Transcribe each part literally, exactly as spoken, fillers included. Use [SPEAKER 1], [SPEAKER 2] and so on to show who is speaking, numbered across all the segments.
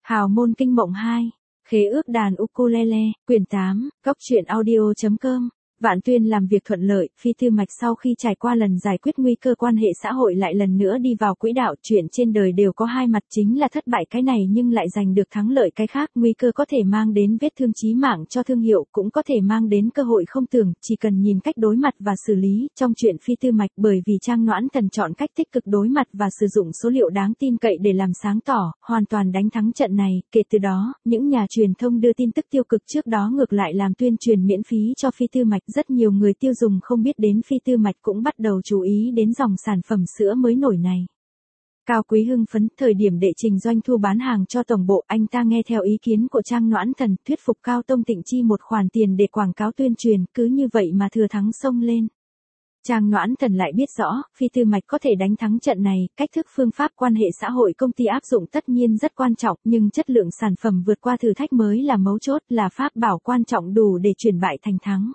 [SPEAKER 1] Hào môn kinh mộng hai, khế ước đàn ukulele, quyển tám, góc truyện audio chấm com. Vạn Tuyên làm việc thuận lợi, Phi Tư Mạch sau khi trải qua lần giải quyết nguy cơ quan hệ xã hội lại lần nữa đi vào quỹ đạo. Chuyện trên đời đều có hai mặt, chính là thất bại cái này nhưng lại giành được thắng lợi cái khác. Nguy cơ có thể mang đến vết thương chí mạng cho thương hiệu, cũng có thể mang đến cơ hội không tưởng, chỉ cần nhìn cách đối mặt và xử lý. Trong chuyện Phi Tư Mạch, bởi vì Trang Noãn Thần chọn cách tích cực đối mặt và sử dụng số liệu đáng tin cậy để làm sáng tỏ, hoàn toàn đánh thắng trận này. Kể từ đó, những nhà truyền thông đưa tin tức tiêu cực trước đó ngược lại làm tuyên truyền miễn phí cho Phi Tư Mạch. Rất nhiều người tiêu dùng không biết đến Phi Tư Mạch cũng bắt đầu chú ý đến dòng sản phẩm sữa mới nổi này. Cao Quý hưng phấn, thời điểm đệ trình doanh thu bán hàng cho tổng bộ, anh ta nghe theo ý kiến của Trang Noãn Thần, thuyết phục Cao Tông Tịnh chi một khoản tiền để quảng cáo tuyên truyền, cứ như vậy mà thừa thắng xông lên. Trang Noãn Thần lại biết rõ, Phi Tư Mạch có thể đánh thắng trận này, cách thức phương pháp quan hệ xã hội công ty áp dụng tất nhiên rất quan trọng, nhưng chất lượng sản phẩm vượt qua thử thách mới là mấu chốt, là pháp bảo quan trọng đủ để chuyển bại thành thắng.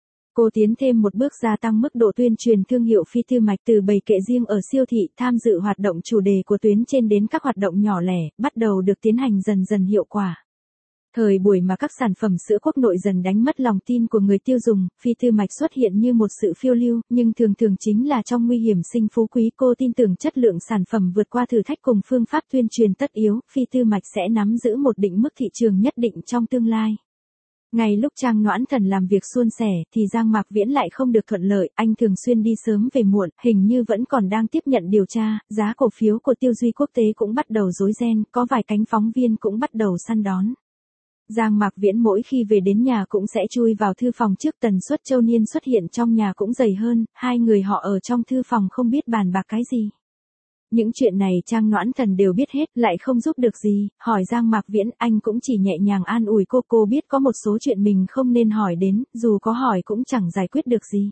[SPEAKER 1] Cô tiến thêm một bước gia tăng mức độ tuyên truyền thương hiệu Phi Tư Mạch, từ bày kệ riêng ở siêu thị, tham dự hoạt động chủ đề của tuyến trên đến các hoạt động nhỏ lẻ, bắt đầu được tiến hành dần dần hiệu quả. Thời buổi mà các sản phẩm sữa quốc nội dần đánh mất lòng tin của người tiêu dùng, Phi Tư Mạch xuất hiện như một sự phiêu lưu, nhưng thường thường chính là trong nguy hiểm sinh phú quý. Cô tin tưởng chất lượng sản phẩm vượt qua thử thách cùng phương pháp tuyên truyền tất yếu, Phi Tư Mạch sẽ nắm giữ một định mức thị trường nhất định trong tương lai. Ngay lúc Trang Noãn Thần làm việc suôn sẻ, thì Giang Mạc Viễn lại không được thuận lợi, anh thường xuyên đi sớm về muộn, hình như vẫn còn đang tiếp nhận điều tra. Giá cổ phiếu của Tiêu Duy Quốc tế cũng bắt đầu rối ren, có vài cánh phóng viên cũng bắt đầu săn đón. Giang Mạc Viễn mỗi khi về đến nhà cũng sẽ chui vào thư phòng trước, tần suất Châu Niên xuất hiện trong nhà cũng dày hơn, hai người họ ở trong thư phòng không biết bàn bạc cái gì. Những chuyện này Trang Noãn Thần đều biết hết, lại không giúp được gì, hỏi Giang Mạc Viễn, anh cũng chỉ nhẹ nhàng an ủi cô, cô biết có một số chuyện mình không nên hỏi đến, dù có hỏi cũng chẳng giải quyết được gì.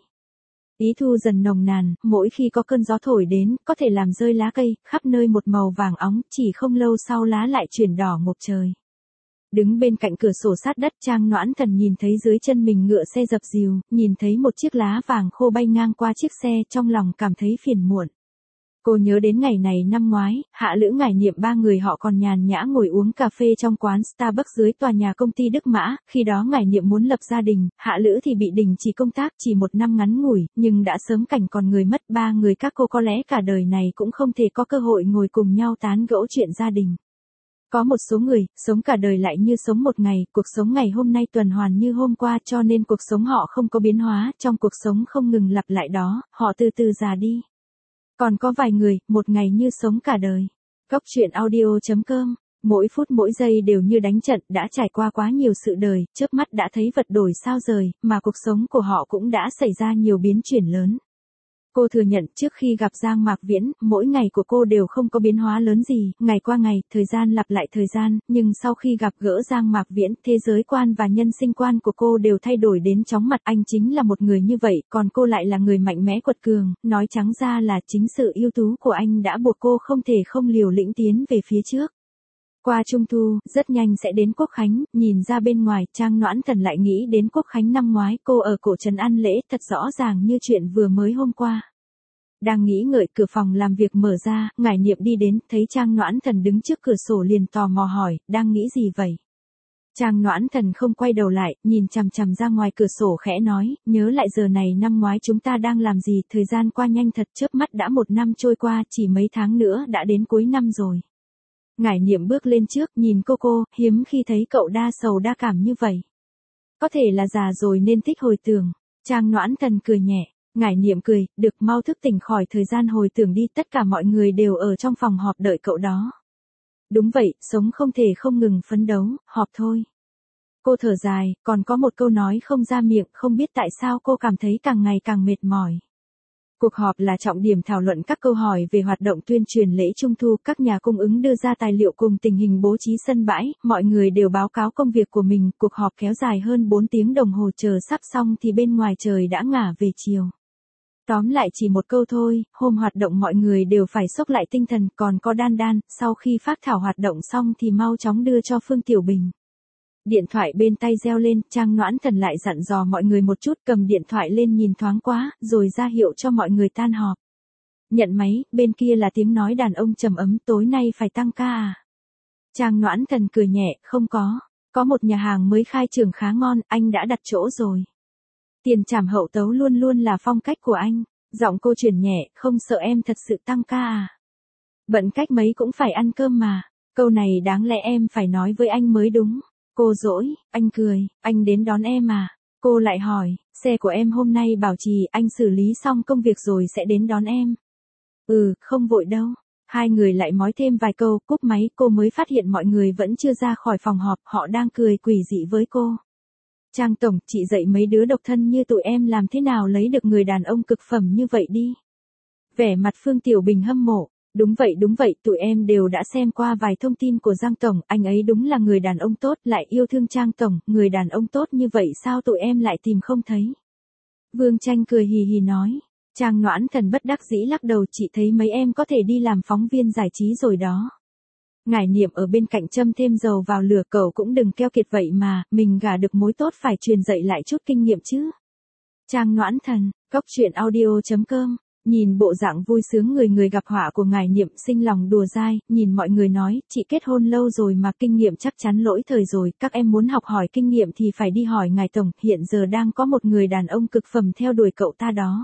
[SPEAKER 1] Ý Thu dần nồng nàn, mỗi khi có cơn gió thổi đến, có thể làm rơi lá cây, khắp nơi một màu vàng óng, chỉ không lâu sau lá lại chuyển đỏ ngộp trời. Đứng bên cạnh cửa sổ sát đất, Trang Noãn Thần nhìn thấy dưới chân mình ngựa xe dập dìu, nhìn thấy một chiếc lá vàng khô bay ngang qua chiếc xe, trong lòng cảm thấy phiền muộn. Cô nhớ đến ngày này năm ngoái, Hạ Lữ Ngải Niệm ba người họ còn nhàn nhã ngồi uống cà phê trong quán Starbucks dưới tòa nhà công ty Đức Mã, khi đó Ngải Niệm muốn lập gia đình, Hạ Lữ thì bị đình chỉ công tác chỉ một năm ngắn ngủi, nhưng đã sớm cảnh còn người mất, ba người các cô có lẽ cả đời này cũng không thể có cơ hội ngồi cùng nhau tán gẫu chuyện gia đình. Có một số người, sống cả đời lại như sống một ngày, cuộc sống ngày hôm nay tuần hoàn như hôm qua, cho nên cuộc sống họ không có biến hóa, trong cuộc sống không ngừng lặp lại đó, họ từ từ già đi. Còn có vài người, một ngày như sống cả đời. Góc truyện audio chấm com, mỗi phút mỗi giây đều như đánh trận, đã trải qua quá nhiều sự đời, chớp mắt đã thấy vật đổi sao rời, mà cuộc sống của họ cũng đã xảy ra nhiều biến chuyển lớn. Cô thừa nhận trước khi gặp Giang Mạc Viễn, mỗi ngày của cô đều không có biến hóa lớn gì, ngày qua ngày, thời gian lặp lại thời gian, nhưng sau khi gặp gỡ Giang Mạc Viễn, thế giới quan và nhân sinh quan của cô đều thay đổi đến chóng mặt. Anh chính là một người như vậy, còn cô lại là người mạnh mẽ quật cường, nói trắng ra là chính sự ưu tú của anh đã buộc cô không thể không liều lĩnh tiến về phía trước. Qua Trung Thu, rất nhanh sẽ đến Quốc Khánh, nhìn ra bên ngoài, Trang Noãn Thần lại nghĩ đến Quốc Khánh năm ngoái, cô ở cổ trấn ăn lễ, thật rõ ràng như chuyện vừa mới hôm qua. Đang nghĩ ngợi, cửa phòng làm việc mở ra, Ngải Niệm đi đến, thấy Trang Noãn Thần đứng trước cửa sổ liền tò mò hỏi, đang nghĩ gì vậy? Trang Noãn Thần không quay đầu lại, nhìn chằm chằm ra ngoài cửa sổ khẽ nói, nhớ lại giờ này năm ngoái chúng ta đang làm gì, thời gian qua nhanh thật, chớp mắt đã một năm trôi qua, chỉ mấy tháng nữa đã đến cuối năm rồi. Ngải Niệm bước lên trước, nhìn cô cô, hiếm khi thấy cậu đa sầu đa cảm như vậy. Có thể là già rồi nên thích hồi tưởng. Trang Noãn Thần cười nhẹ, Ngải Niệm cười, được, mau thức tỉnh khỏi thời gian hồi tưởng đi, tất cả mọi người đều ở trong phòng họp đợi cậu đó. Đúng vậy, sống không thể không ngừng phấn đấu, họp thôi. Cô thở dài, còn có một câu nói không ra miệng, không biết tại sao cô cảm thấy càng ngày càng mệt mỏi. Cuộc họp là trọng điểm thảo luận các câu hỏi về hoạt động tuyên truyền lễ Trung Thu, các nhà cung ứng đưa ra tài liệu cùng tình hình bố trí sân bãi, mọi người đều báo cáo công việc của mình, cuộc họp kéo dài hơn bốn tiếng đồng hồ, chờ sắp xong thì bên ngoài trời đã ngả về chiều. Tóm lại chỉ một câu thôi, hôm hoạt động mọi người đều phải xốc lại tinh thần, còn có Đan Đan, sau khi phác thảo hoạt động xong thì mau chóng đưa cho Phương Tiểu Bình. Điện thoại bên tay reo lên, Trang Noãn Thần lại dặn dò mọi người một chút, cầm điện thoại lên nhìn thoáng quá, rồi ra hiệu cho mọi người tan họp. Nhận máy, bên kia là tiếng nói đàn ông trầm ấm, tối nay phải tăng ca à? Trang Noãn Thần cười nhẹ, không có. Có một nhà hàng mới khai trường khá ngon, anh đã đặt chỗ rồi. Tiền trảm hậu tấu luôn luôn là phong cách của anh. Giọng cô chuyển nhẹ, không sợ em thật sự tăng ca à? Bận cách mấy cũng phải ăn cơm mà. Câu này đáng lẽ em phải nói với anh mới đúng. Cô dỗi, anh cười, anh đến đón em à? Cô lại hỏi, xe của em hôm nay bảo trì, anh xử lý xong công việc rồi sẽ đến đón em. Ừ, không vội đâu. Hai người lại mói thêm vài câu, cúp máy, cô mới phát hiện mọi người vẫn chưa ra khỏi phòng họp, họ đang cười quỷ dị với cô. Trang tổng, chị dạy mấy đứa độc thân như tụi em làm thế nào lấy được người đàn ông cực phẩm như vậy đi. Vẻ mặt Phương Tiểu Bình hâm mộ. Đúng vậy đúng vậy, tụi em đều đã xem qua vài thông tin của Giang tổng, anh ấy đúng là người đàn ông tốt, lại yêu thương Trang tổng, người đàn ông tốt như vậy sao tụi em lại tìm không thấy. Vương Tranh cười hì hì nói. Trang Noãn Thần bất đắc dĩ lắc đầu, chị thấy mấy em có thể đi làm phóng viên giải trí rồi đó. Ngải Niệm ở bên cạnh châm thêm dầu vào lửa, cậu cũng đừng keo kiệt vậy mà, mình gả được mối tốt phải truyền dạy lại chút kinh nghiệm chứ. Trang Noãn Thần, cốc truyện audio chấm com. Nhìn bộ dạng vui sướng người người gặp họa của Ngải Niệm, sinh lòng đùa dai, nhìn mọi người nói, chị kết hôn lâu rồi mà kinh nghiệm chắc chắn lỗi thời rồi, các em muốn học hỏi kinh nghiệm thì phải đi hỏi ngài tổng, hiện giờ đang có một người đàn ông cực phẩm theo đuổi cậu ta đó.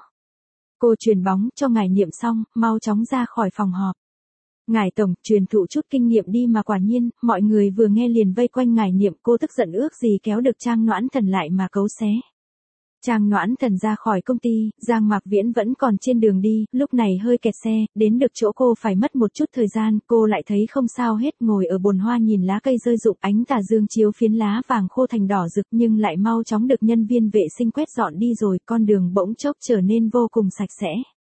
[SPEAKER 1] Cô truyền bóng cho Ngải Niệm xong, mau chóng ra khỏi phòng họp. Ngài tổng, truyền thụ chút kinh nghiệm đi mà. Quả nhiên, mọi người vừa nghe liền vây quanh Ngải Niệm, cô tức giận ước gì kéo được Trang Noãn Thần lại mà cấu xé. Trang Noãn Thần ra khỏi công ty, Giang Mạc Viễn vẫn còn trên đường đi, lúc này hơi kẹt xe, đến được chỗ cô phải mất một chút thời gian, cô lại thấy không sao hết, ngồi ở bồn hoa nhìn lá cây rơi rụng, ánh tà dương chiếu phiến lá vàng khô thành đỏ rực nhưng lại mau chóng được nhân viên vệ sinh quét dọn đi rồi, con đường bỗng chốc trở nên vô cùng sạch sẽ.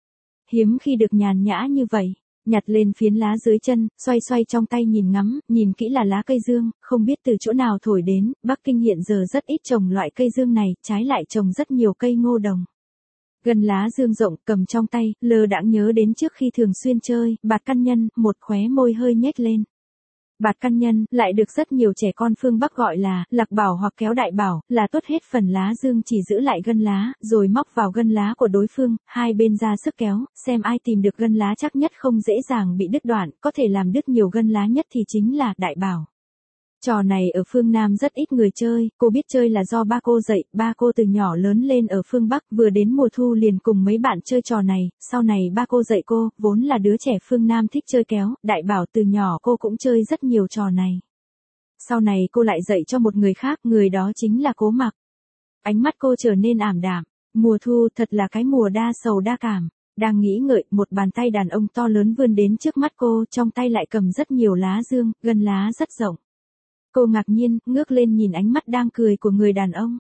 [SPEAKER 1] Hiếm khi được nhàn nhã như vậy. Nhặt lên phiến lá dưới chân, xoay xoay trong tay nhìn ngắm, nhìn kỹ là lá cây dương, không biết từ chỗ nào thổi đến, Bắc Kinh hiện giờ rất ít trồng loại cây dương này, trái lại trồng rất nhiều cây ngô đồng. Gần lá dương rộng, cầm trong tay, lơ đãng nhớ đến trước khi thường xuyên chơi, bạt căn nhân, một khóe môi hơi nhếch lên. Bạt căn nhân, lại được rất nhiều trẻ con phương Bắc gọi là, lạc bảo hoặc kéo đại bảo, là tuốt hết phần lá dương chỉ giữ lại gân lá, rồi móc vào gân lá của đối phương, hai bên ra sức kéo, xem ai tìm được gân lá chắc nhất không dễ dàng bị đứt đoạn, có thể làm đứt nhiều gân lá nhất thì chính là đại bảo. Trò này ở phương Nam rất ít người chơi, cô biết chơi là do ba cô dạy, ba cô từ nhỏ lớn lên ở phương Bắc, vừa đến mùa thu liền cùng mấy bạn chơi trò này, sau này ba cô dạy cô, vốn là đứa trẻ phương Nam thích chơi kéo, đại bảo từ nhỏ cô cũng chơi rất nhiều trò này. Sau này cô lại dạy cho một người khác, người đó chính là Cố Mặc. Ánh mắt cô trở nên ảm đạm, mùa thu thật là cái mùa đa sầu đa cảm. Đang nghĩ ngợi, một bàn tay đàn ông to lớn vươn đến trước mắt cô, trong tay lại cầm rất nhiều lá dương, gân lá rất rộng. Cô ngạc nhiên, ngước lên nhìn ánh mắt đang cười của người đàn ông.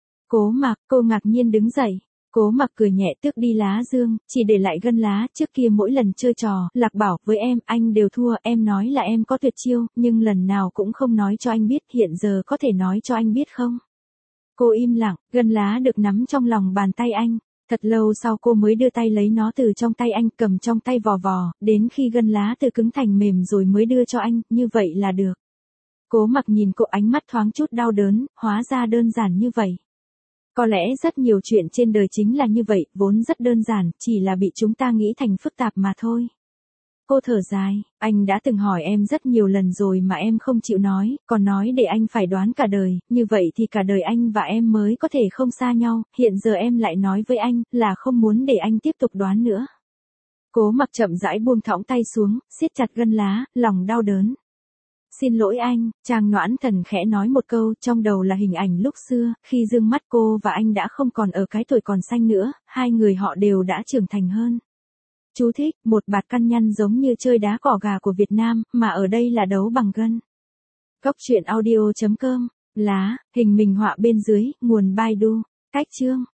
[SPEAKER 1] Cố Mặc, cô ngạc nhiên đứng dậy. Cố Mặc cười nhẹ tước đi lá dương, chỉ để lại gân lá, trước kia mỗi lần chơi trò, lạc bảo với em, anh đều thua, em nói là em có tuyệt chiêu, nhưng lần nào cũng không nói cho anh biết, hiện giờ có thể nói cho anh biết không? Cô im lặng, gân lá được nắm trong lòng bàn tay anh. Thật lâu sau cô mới đưa tay lấy nó từ trong tay anh, cầm trong tay vò vò, đến khi gân lá từ cứng thành mềm rồi mới đưa cho anh, như vậy là được. Cố Mặc nhìn cô, ánh mắt thoáng chút đau đớn, hóa ra đơn giản như vậy. Có lẽ rất nhiều chuyện trên đời chính là như vậy, vốn rất đơn giản, chỉ là bị chúng ta nghĩ thành phức tạp mà thôi. Cô thở dài, anh đã từng hỏi em rất nhiều lần rồi mà em không chịu nói, còn nói để anh phải đoán cả đời, như vậy thì cả đời anh và em mới có thể không xa nhau, hiện giờ em lại nói với anh, là không muốn để anh tiếp tục đoán nữa. Cố Mặc chậm rãi buông thõng tay xuống, siết chặt gân lá, lòng đau đớn. Xin lỗi anh, Trang Noãn Thần khẽ nói một câu, trong đầu là hình ảnh lúc xưa, khi dương mắt cô và anh đã không còn ở cái tuổi còn xanh nữa, hai người họ đều đã trưởng thành hơn. Chú thích, một bạt căn nhăn giống như chơi đá cỏ gà của Việt Nam, mà ở đây là đấu bằng gân. Cốc truyện audio chấm com, lá, hình minh họa bên dưới, nguồn Baidu, cách chương.